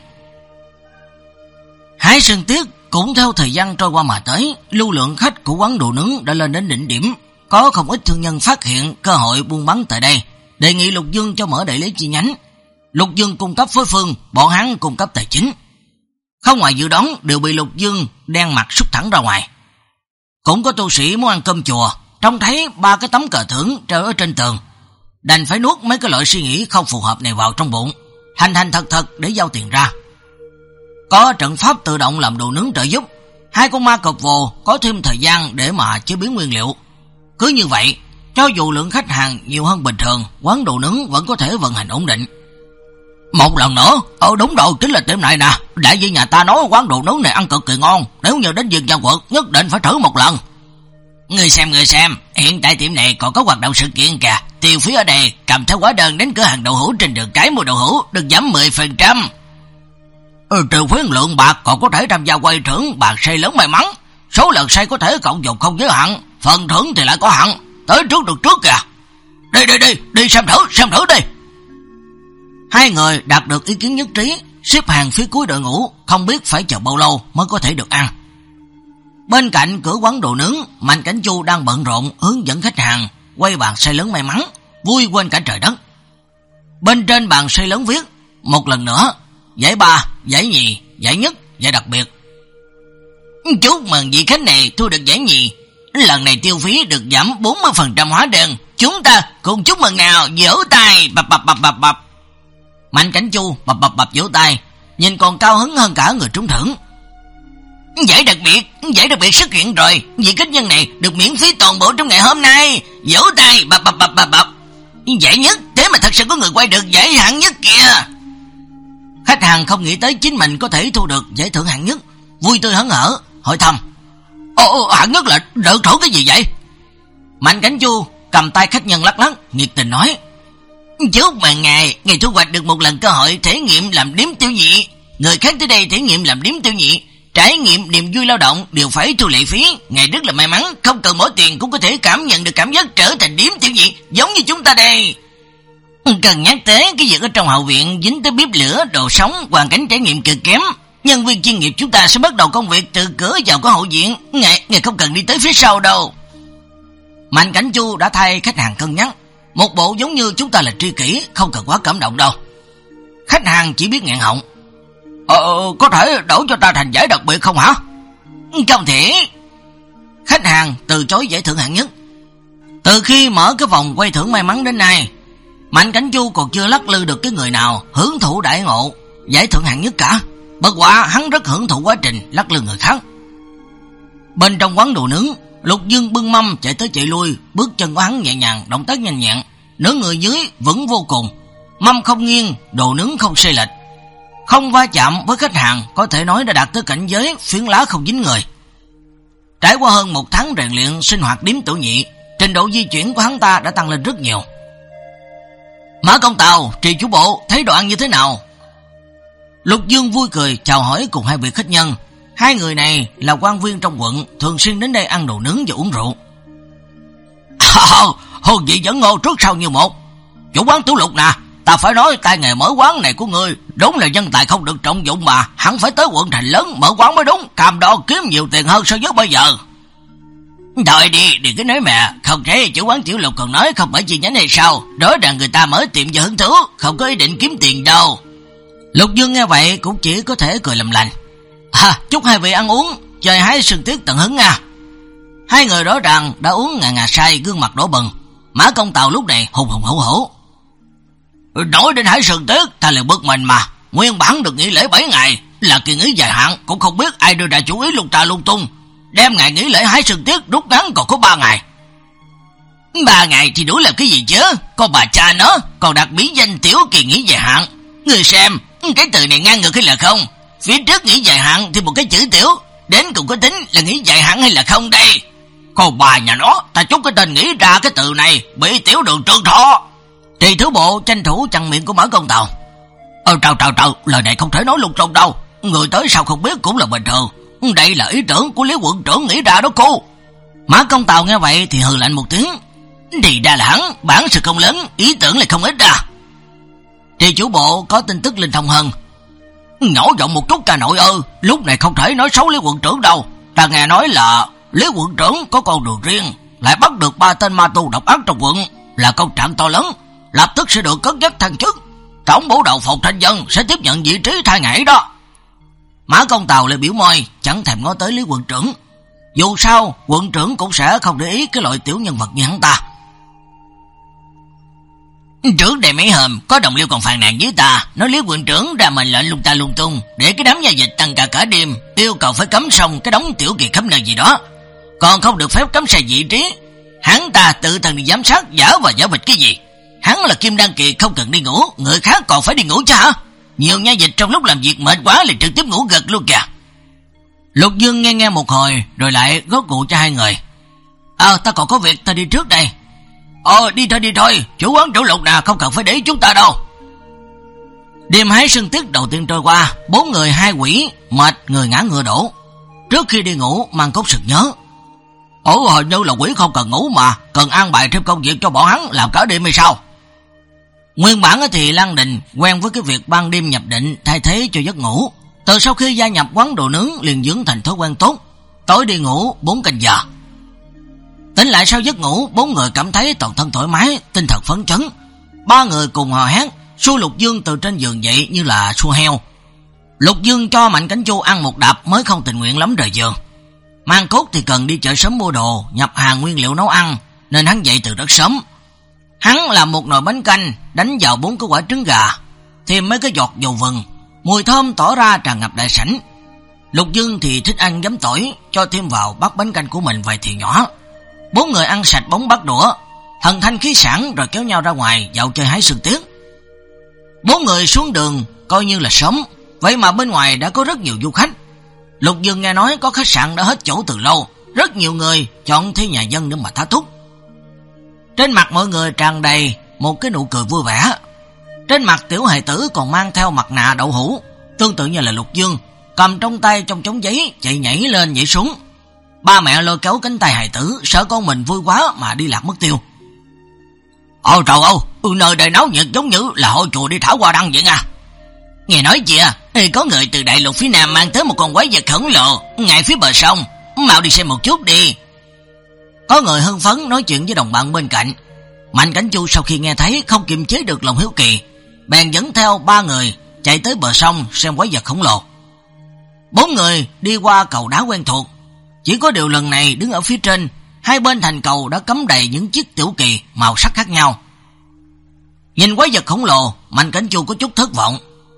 Hải Sơn Tiết cũng theo thời gian trôi qua mà tới, lưu lượng khách của quán đồ nướng đã lên đến đỉnh điểm. Có không ít thương nhân phát hiện cơ hội buôn bán tại đây, đề nghị Lục Dương cho mở đại lý chi nhánh. Lục Dương cung cấp phối phương, bọn hắn cung cấp tài chính. Không ngoài dự đoán đều bị Lục Dương đen mặt sút thẳng ra ngoài. Cũng có tu sĩ muốn ăn cơm chùa, trông thấy ba cái tấm cờ thưởng treo ở trên tường, đành phải nuốt mấy cái loại suy nghĩ không phù hợp này vào trong bụng, thành thành thật thật để giao tiền ra. Có trận pháp tự động làm đồ nướng trợ giúp, Hai con ma cọp vồ có thêm thời gian để mà chế biến nguyên liệu. Cứ như vậy, cho dù lượng khách hàng nhiều hơn bình thường, quán đồ nướng vẫn có thể vận hành ổn định. Một lần nữa, ờ đúng rồi, chính là tiệm này nè. Đại diện nhà ta nói quán đồ nướng này ăn cực kỳ ngon, nếu như đến Dương Gia Quận nhất định phải thử một lần. Người xem, người xem, hiện tại tiệm này còn có hoạt động sự kiện kìa. Tiêu phí ở đây cầm theo hóa đơn đến cửa hàng đậu hũ trên đường cái mua đậu hũ được giảm mười phần trăm. Ừ, trừ phí lượng bạc còn có thể tham gia quay thưởng bạc say lớn may mắn. Số lần say có thể cộng dồn không giới hạn, phần thưởng thì lại có hạn. Tới trước được trước kìa. Đi đi đi, đi xem thử, xem thử đi. Hai người đạt được ý kiến nhất trí, xếp hàng phía cuối đội ngũ, không biết phải chờ bao lâu mới có thể được ăn. Bên cạnh cửa quán đồ nướng, Mạnh Cảnh Chu đang bận rộn hướng dẫn khách hàng quay bàn say lớn may mắn, vui quên cả trời đất. Bên trên bàn say lớn viết một lần nữa giải ba, giải nhì, giải nhất, giải đặc biệt. Chúc mừng vị khách này thu được giải nhì, lần này tiêu phí được giảm bốn mươi phần trăm hóa đơn. Chúng ta cùng chúc mừng nào, vỗ tay bập bập bập bập bập. Mạnh Cảnh Chu bập bập bập vỗ tay, nhìn còn cao hứng hơn cả người trúng thưởng. Giải đặc biệt, giải đặc biệt xuất hiện rồi, vị khách nhân này được miễn phí toàn bộ trong ngày hôm nay. Vỗ tay bập bập bập bập bập. Giải nhất, thế mà thật sự có người quay được giải hạng nhất kìa. Khách hàng không nghĩ tới chính mình có thể thu được giải thưởng hạng nhất, vui tươi hớn hở, hỏi thăm: Ồ, hạng nhất là được thưởng cái gì vậy? Mạnh Cảnh Chu cầm tay khách nhân lắc lắc, nhiệt tình nói: Chúc mừng ngài, ngài thu hoạch được một lần cơ hội thể nghiệm làm điếm tiểu nhị. Người khác tới đây thể nghiệm làm điếm tiểu nhị, trải nghiệm niềm vui lao động đều phải thu lệ phí. Ngài rất là may mắn, không cần bỏ tiền cũng có thể cảm nhận được cảm giác trở thành điếm tiểu nhị, giống như chúng ta đây. Cần nhắc tới cái việc ở trong hậu viện dính tới bếp lửa, đồ sống, hoàn cảnh trải nghiệm cực kém. Nhân viên chuyên nghiệp chúng ta sẽ bắt đầu công việc từ cửa vào của hậu viện. Ngài, ngài không cần đi tới phía sau đâu. Mạnh Cảnh Chu đã thay khách hàng cân nhắc, một bộ giống như chúng ta là tri kỷ, không cần quá cảm động đâu. Khách hàng chỉ biết nghẹn họng: Ờ, có thể đổi cho ta thành giải đặc biệt không hả? Không thể. Khách hàng từ chối giải thưởng hạng nhất. Từ khi mở cái vòng quay thưởng may mắn đến nay, Mạnh Cảnh Chu còn chưa lắc lư được cái người nào hưởng thụ đại ngộ giải thưởng hạng nhất cả. Bất quả hắn rất hưởng thụ quá trình lắc lư người khác. Bên trong quán đồ nướng, Lục Dương bưng mâm chạy tới chạy lui, bước chân của hắn nhẹ nhàng, động tác nhanh nhẹn, nửa người dưới vững vô cùng. Mâm không nghiêng, đồ nướng không sai lệch, không va chạm với khách hàng, có thể nói đã đạt tới cảnh giới phiến lá không dính người. Trải qua hơn một tháng rèn luyện sinh hoạt điếm tiểu nhị, trình độ di chuyển của hắn ta đã tăng lên rất nhiều. Mã Công Tào, Trì chủ bộ, thấy đồ ăn như thế nào? Lục Dương vui cười chào hỏi cùng hai vị khách nhân. Hai người này là quan viên trong quận, thường xuyên đến đây ăn đồ nướng và uống rượu. À, hương vị vẫn ngon trước sau như một. Chủ quán Tiểu Lục nè, ta phải nói tay nghề mở quán này của ngươi đúng là nhân tài không được trọng dụng mà, hẳn phải tới quận thành lớn mở quán mới đúng, cam đoan kiếm nhiều tiền hơn so với bây giờ. Đợi đi, đừng có nói mẹ, không thể chủ quán Tiểu Lục còn nói không phải chi nhánh hay sao, đó là người ta mở tiệm và hứng thú, không có ý định kiếm tiền đâu. Lục Dương nghe vậy cũng chỉ có thể cười làm lành. À, chúc hai vị ăn uống, trời hái sừng tiết tận hứng nha. Hai người rõ ràng đã uống ngà ngà say, gương mặt đỏ bừng. Mã Công Tào lúc này hùng hùng hổ hổ. Nói đến hải sừng tiết, ta liền bực mình mà. Nguyên bản được nghỉ lễ bảy ngày, là kỳ nghỉ dài hạn, cũng không biết ai đưa ra chủ ý lung ta lung tung, đem ngày nghỉ lễ hải sừng tiết rút ngắn còn có ba ngày. Ba ngày thì đủ làm cái gì chứ? Con bà cha nó còn đặt bí danh tiểu kỳ nghỉ dài hạn. Người xem, cái từ này ngang ngược hay là không? Phía trước nghỉ dài hạn thì một cái chữ tiểu, đến cùng có tính là nghỉ dài hạn hay là không đây? Con bà nhà nó, ta chúc cái tên nghĩ ra cái từ này bị tiểu đường trơn thọ. Trì thứ bộ tranh thủ chặn miệng của Mã Công Tào. Ờ trào trào trào, lời này không thể nói lung tung đâu. Người tới sao không biết cũng là bình thường. Đây là ý tưởng của Lý quận trưởng nghĩ ra đó cô. Mã Công Tào nghe vậy thì hừ lạnh một tiếng. Thì ra là hắn, bản sự không lớn, ý tưởng là không ít à. Trì chủ bộ có tin tức linh thông hơn. Nhỏ giọng một chút ca nội ơi, lúc này không thể nói xấu Lý quận trưởng đâu. Ta nghe nói là Lý quận trưởng có con đường riêng, lại bắt được ba tên ma tu độc ác trong quận, là công trạng to lớn, lập tức sẽ được cất nhắc thăng chức. Tổng bổ đầu Phòng Thanh Dân sẽ tiếp nhận vị trí thay ngải đó. Mã Công Tào lại biểu môi, chẳng thèm ngó tới Lý quận trưởng. Dù sao, quận trưởng cũng sẽ không để ý cái loại tiểu nhân vật như hắn ta. Trước đây mấy hôm có đồng liêu còn phàn nàn với ta, nói Lý quận trưởng ra mệnh lệnh lung ta lung tung, để cái đám giao dịch tăng cả cả đêm, yêu cầu phải cấm xong cái đống tiểu kỳ khắp nơi gì đó, còn không được phép cấm sai vị trí. Hắn ta tự thân đi giám sát giả và giả vịt cái gì? Hắn là kim đan kỳ không cần đi ngủ, người khác còn phải đi ngủ chứ hả? Nhiều nha dịch trong lúc làm việc mệt quá liền trực tiếp ngủ gật luôn kìa. Lục Dương nghe nghe một hồi rồi lại gót cụ cho hai người. Ờ, ta còn có việc, ta đi trước đây. Ờ, đi thôi đi thôi, chủ quán chủ Lục nào không cần phải để ý chúng ta đâu. Đêm hái sân tiết đầu tiên trôi qua, bốn người hai quỷ mệt người ngã ngựa đổ. Trước khi đi ngủ, Mang Cốt sực nhớ. Ủa, hồi như là quỷ không cần ngủ mà, cần an bài thêm công việc cho bọn hắn làm cả đêm hay sao? Nguyên bản thì Lan Đình quen với cái việc ban đêm nhập định thay thế cho giấc ngủ. Từ sau khi gia nhập quán đồ nướng liền dưỡng thành thói quen tốt, tối đi ngủ bốn canh giờ. Tỉnh lại sau giấc ngủ, bốn người cảm thấy toàn thân thoải mái, tinh thần phấn chấn. Ba người cùng hò hét, xua Lục Dương từ trên giường dậy như là xua heo. Lục Dương cho Mạnh Cảnh Chu ăn một đạp mới không tình nguyện lắm rời giường. Mang Cốt thì cần đi chợ sớm mua đồ, nhập hàng nguyên liệu nấu ăn, nên hắn dậy từ rất sớm. Hắn làm một nồi bánh canh, đánh vào bốn cái quả trứng gà, thêm mấy cái giọt dầu vừng, mùi thơm tỏ ra tràn ngập đại sảnh. Lục Dương thì thích ăn giấm tỏi, cho thêm vào bát bánh canh của mình vài thìa nhỏ. Bốn người ăn sạch bóng bát đũa, thần thanh khí sảng rồi kéo nhau ra ngoài dạo chơi hái sương tiết. Bốn người xuống đường coi như là sớm, vậy mà bên ngoài đã có rất nhiều du khách. Lục Dương nghe nói có khách sạn đã hết chỗ từ lâu, rất nhiều người chọn thuê nhà dân để mà tá túc. Trên mặt mọi người tràn đầy một cái nụ cười vui vẻ. Trên mặt tiểu hài tử còn mang theo mặt nạ đậu hũ, tương tự như là Lục Dương, cầm trong tay trong trống giấy chạy nhảy lên nhảy xuống. Ba mẹ lôi kéo cánh tay hài tử, sợ con mình vui quá mà đi lạc mất tiêu. Ôi trời ơi, nơi đây náo nhiệt giống như là hội chùa đi thả hoa đăng vậy nha. Nghe nói chị à, có người từ đại lục phía nam mang tới một con quái vật khổng lồ ngay phía bờ sông, mau đi xem một chút đi. Có người hưng phấn nói chuyện với đồng bạn bên cạnh. Mạnh Cảnh Chu sau khi nghe thấy không kiềm chế được lòng hiếu kỳ, bèn dẫn theo ba người chạy tới bờ sông xem quái vật khổng lồ. Bốn người đi qua cầu đá quen thuộc, chỉ có điều lần này đứng ở phía trên, hai bên thành cầu đã cắm đầy những chiếc tiểu kỳ màu sắc khác nhau. Nhìn quái vật khổng lồ, Mạnh Cảnh Chu có chút thất vọng.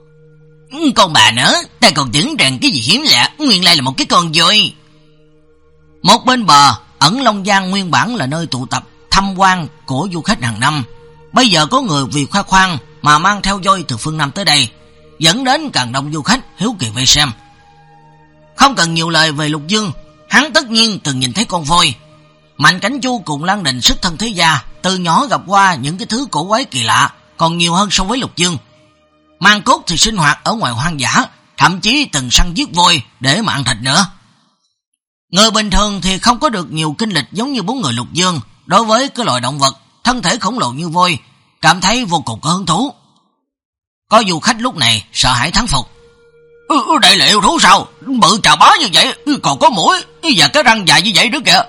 Con bà nữa, ta còn tưởng rằng cái gì hiếm lạ, nguyên lai là một cái con voi. Một bên bờ, Ẩn Long Giang nguyên bản là nơi tụ tập tham quan của du khách hàng năm. Bây giờ có người vì khoe khoang mà mang theo voi từ phương Nam tới đây, dẫn đến càng đông du khách hiếu kỳ vây xem. Không cần nhiều lời về Lục Dương, hắn tất nhiên từng nhìn thấy con voi. Mạnh Cảnh Chu cùng Lan Đình xuất thân thế gia, từ nhỏ gặp qua những cái thứ cổ quái kỳ lạ còn nhiều hơn so với Lục Dương. Mang Cốt thì sinh hoạt ở ngoài hoang dã, thậm chí từng săn giết voi để mà ăn thịt nữa. Người bình thường thì không có được nhiều kinh lịch giống như bốn người Lục Dương, đối với cái loài động vật thân thể khổng lồ như voi cảm thấy vô cùng có hứng thú. Có du khách lúc này sợ hãi thán phục. Ừ, đây là yêu thú sao? Bự trà bá như vậy, còn có mũi và cái răng dài như vậy nữa kìa.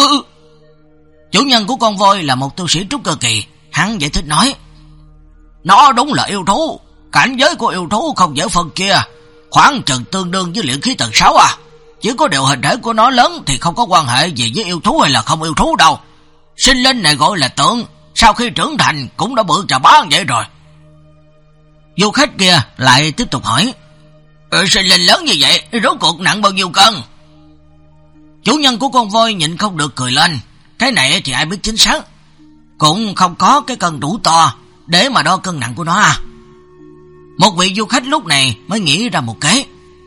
Chủ nhân của con voi là một tu sĩ trúc cơ kỳ, hắn giải thích nói. Nó đúng là yêu thú, cảnh giới của yêu thú không dễ phân chia, khoảng chừng tương đương với luyện khí tầng sáu à. Chỉ có điều hình thể của nó lớn thì không có quan hệ gì với yêu thú hay là không yêu thú đâu. Sinh linh này gọi là tượng, sau khi trưởng thành cũng đã bự trà bá vậy rồi. Du khách kia lại tiếp tục hỏi. Ừ, sinh linh lớn như vậy, rốt cuộc nặng bao nhiêu cân? Chủ nhân của con voi nhịn không được cười lên. Cái này thì ai biết chính xác, cũng không có cái cân đủ to để mà đo cân nặng của nó à. Một vị du khách lúc này mới nghĩ ra một kế.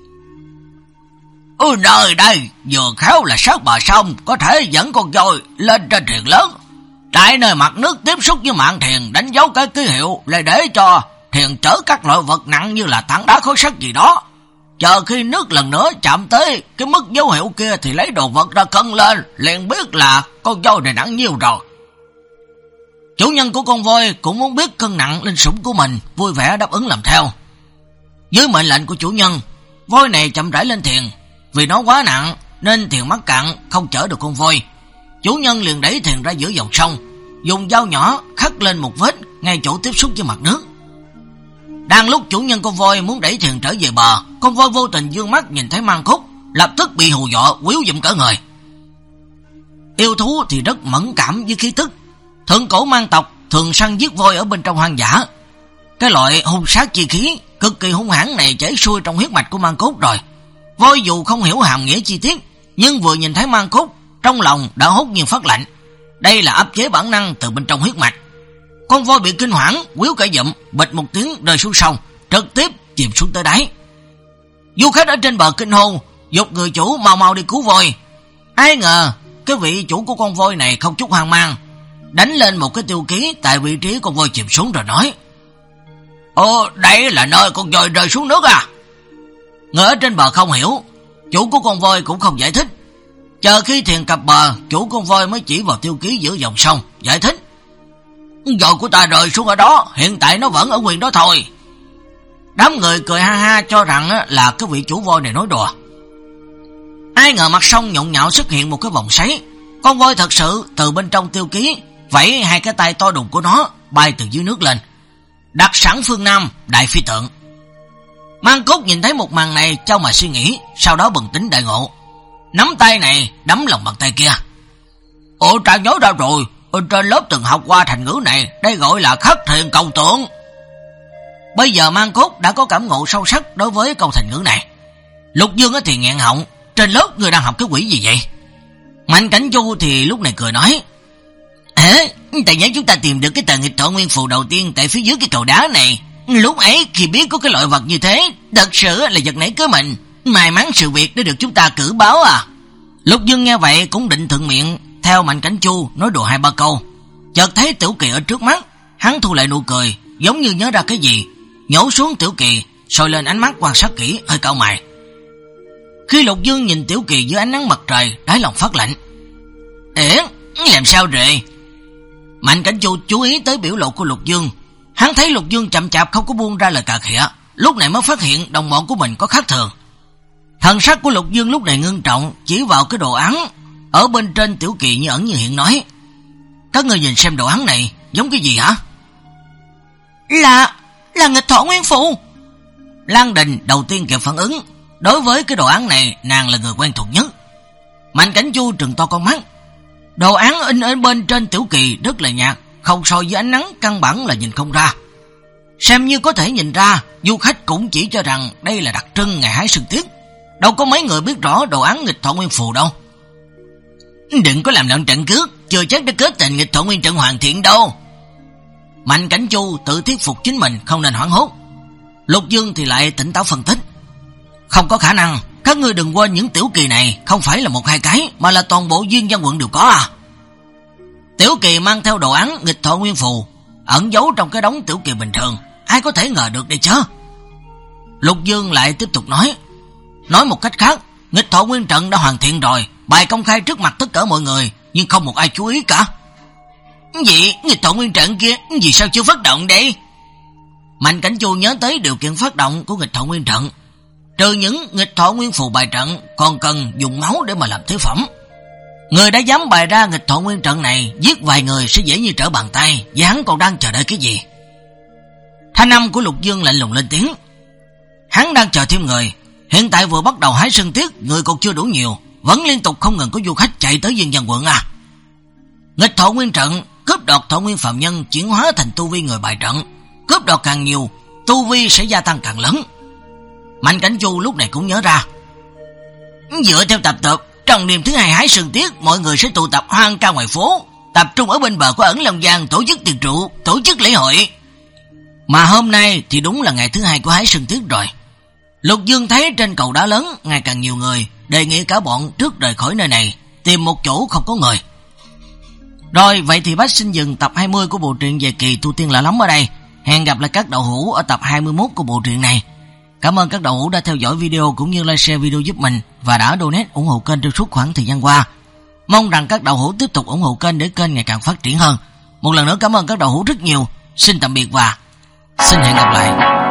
Ừ, nơi đây vừa khéo là sát bờ sông, có thể dẫn con voi lên trên thuyền lớn. Tại nơi mặt nước tiếp xúc với mạn thuyền đánh dấu cái ký hiệu là để cho thuyền chở các loại vật nặng như là tảng đá khối sắt gì đó. Chờ khi nước lần nữa chạm tới cái mức dấu hiệu kia thì lấy đồ vật ra cân lên, liền biết là con voi này nặng nhiêu rồi. Chủ nhân của con voi cũng muốn biết cân nặng linh sủng của mình, vui vẻ đáp ứng làm theo. Dưới mệnh lệnh của chủ nhân, voi này chậm rãi lên thuyền. Vì nó quá nặng nên thuyền mắc cạn không chở được con voi. Chủ nhân liền đẩy thuyền ra giữa dòng sông, dùng dao nhỏ khắc lên một vết ngay chỗ tiếp xúc với mặt nước. Đang lúc chủ nhân con voi muốn đẩy thuyền trở về bờ, con voi vô tình dương mắt nhìn thấy Mang Cốt, lập tức bị hù dọa quýu dụm cả người. Yêu thú thì rất mẫn cảm với khí tức, thượng cổ mang tộc thường săn giết voi ở bên trong hoang dã. Cái loại hung sát chi khí cực kỳ hung hãn này chảy xuôi trong huyết mạch của Mang Cốt rồi. Voi dù không hiểu hàm nghĩa chi tiết, nhưng vừa nhìn thấy Mang Cốt, trong lòng đã hốt nhiên phát lạnh. Đây là áp chế bản năng từ bên trong huyết mạch. Con voi bị kinh hoảng, quýu cả dụm, bịch một tiếng rơi xuống sông, trực tiếp chìm xuống tới đáy. Du khách ở trên bờ kinh hô, dục người chủ mau mau đi cứu voi. Ai ngờ cái vị chủ của con voi này không chút hoang mang, đánh lên một cái tiêu ký tại vị trí con voi chìm xuống rồi nói: Ồ, đây là nơi con voi rơi xuống nước à? Người ở trên bờ không hiểu, chủ của con voi cũng không giải thích. Chờ khi thuyền cập bờ, chủ con voi mới chỉ vào tiêu ký giữa dòng sông, giải thích: Voi của ta rơi xuống ở đó, hiện tại nó vẫn ở nguyên đó thôi. Đám người cười ha ha cho rằng là cái vị chủ voi này nói đùa. Ai ngờ mặt sông nhộn nhạo xuất hiện một cái vòng xoáy. Con voi thật sự từ bên trong tiêu ký vẫy hai cái tay to đùng của nó bay từ dưới nước lên. Đặc sản phương Nam, đại phi tượng. Mang Cốt nhìn thấy một màn này châu mà suy nghĩ, sau đó bừng tỉnh đại ngộ, nắm tay này đấm lòng bàn tay kia. Ồ, ta nhớ ra rồi, ở trên lớp từng học qua thành ngữ này, đây gọi là khắc thiền cầu tượng. Bây giờ Mang Cốt đã có cảm ngộ sâu sắc đối với câu thành ngữ này. Lục Dương thì nghẹn họng, trên lớp người đang học cái quỷ gì vậy? Mạnh Cảnh Chu thì lúc này cười nói: Hả? Tại nhớ chúng ta tìm được cái tờ nghịch thọ nguyên phù đầu tiên tại phía dưới cái cầu đá này. Lúc ấy khi biết có cái loại vật như thế, thật sự là giật nảy cớ mình. May mắn sự việc đã được chúng ta cử báo à. Lục Dương nghe vậy cũng định thuận miệng theo Mạnh Cảnh Chu nói đùa hai ba câu. Chợt thấy Tiểu Kỳ ở trước mắt, hắn thu lại nụ cười, giống như nhớ ra cái gì, nhổ xuống Tiểu Kỳ, soi lên ánh mắt quan sát kỹ, hơi cau mày. Khi Lục Dương nhìn Tiểu Kỳ dưới ánh nắng mặt trời, đáy lòng phát lạnh. Ế, làm sao rồi? Mạnh Cảnh Chu chú ý tới biểu lộ của Lục Dương. Hắn thấy Lục Dương chậm chạp không có buông ra lời cà khịa, lúc này mới phát hiện đồng bọn của mình có khác thường. Thần sắc của Lục Dương lúc này ngưng trọng, chỉ vào cái đồ án ở bên trên Tiểu Kỳ như ẩn như hiện nói: Các người nhìn xem đồ án này giống cái gì hả? Là, là nghịch thọ nguyên phù. Lan Đình đầu tiên kịp phản ứng. Đối với cái đồ án này, nàng là người quen thuộc nhất. Mạnh Cảnh Chu trừng to con mắt. Đồ án in ở bên trên Tiểu Kỳ rất là nhạt, không soi với ánh nắng căn bản là nhìn không ra. Xem như có thể nhìn ra, du khách cũng chỉ cho rằng đây là đặc trưng ngày hái sương tuyết. Đâu có mấy người biết rõ đồ án nghịch thọ nguyên phù đâu. Đừng có làm loạn trận cước, chưa chắc đã kết tình nghịch thọ nguyên trận hoàn thiện đâu. Mạnh Cảnh Chu tự thuyết phục chính mình không nên hoảng hốt. Lục Dương thì lại tỉnh táo phân tích: Không có khả năng, các ngươi đừng quên những Tiểu Kỳ này không phải là một hai cái, mà là toàn bộ Duyên Văn quận đều có à. Tiểu Kỳ mang theo đồ án nghịch thọ nguyên phù, ẩn giấu trong cái đống Tiểu Kỳ bình thường, ai có thể ngờ được đây chứ? Lục Dương lại tiếp tục nói: Nói một cách khác, nghịch thọ nguyên trận đã hoàn thiện rồi, bài công khai trước mặt tất cả mọi người, nhưng không một ai chú ý cả. Gì? Nghịch thọ nguyên trận kia, vì sao chưa phát động đây? Mạnh Cảnh Chu nhớ tới điều kiện phát động của nghịch thọ nguyên trận. Trừ những nghịch thọ nguyên phù bài trận, còn cần dùng máu để mà làm thế phẩm. Người đã dám bày ra nghịch thọ nguyên trận này, giết vài người sẽ dễ như trở bàn tay, và hắn còn đang chờ đợi cái gì? Thanh âm của Lục Dương lạnh lùng lên tiếng: Hắn đang chờ thêm người. Hiện tại vừa bắt đầu hái sương tuyết, người còn chưa đủ nhiều, vẫn liên tục không ngừng có du khách chạy tới Duyên Văn quận à. Nghịch thọ nguyên trận cướp đoạt thọ nguyên phạm nhân chuyển hóa thành tu vi người bài trận, cướp đoạt càng nhiều, tu vi sẽ gia tăng càng lớn. Mạnh Cảnh Chu lúc này cũng nhớ ra. Dựa theo tập tục, trong đêm thứ hai hái sương tuyết, mọi người sẽ tụ tập hoang ca ngoài phố, tập trung ở bên bờ của ẩn Long Giang tổ chức tiệc rượu, tổ chức lễ hội. Mà hôm nay thì đúng là ngày thứ hai của hái sương tuyết rồi. Lục Dương thấy trên cầu đá lớn ngày càng nhiều người, đề nghị cả bọn trước rời khỏi nơi này, tìm một chỗ không có người. Rồi, vậy thì bác xin dừng tập hai mươi của bộ truyện về kỳ tu tiên lạ lắm ở đây. Hẹn gặp lại các đậu hũ ở tập hai mươi mốt của bộ truyện này. Cảm ơn các đậu hũ đã theo dõi video cũng như like share video giúp mình và đã donate ủng hộ kênh trong suốt khoảng thời gian qua. Mong rằng các đậu hũ tiếp tục ủng hộ kênh để kênh ngày càng phát triển hơn. Một lần nữa cảm ơn các đậu hũ rất nhiều. Xin tạm biệt và xin hẹn gặp lại.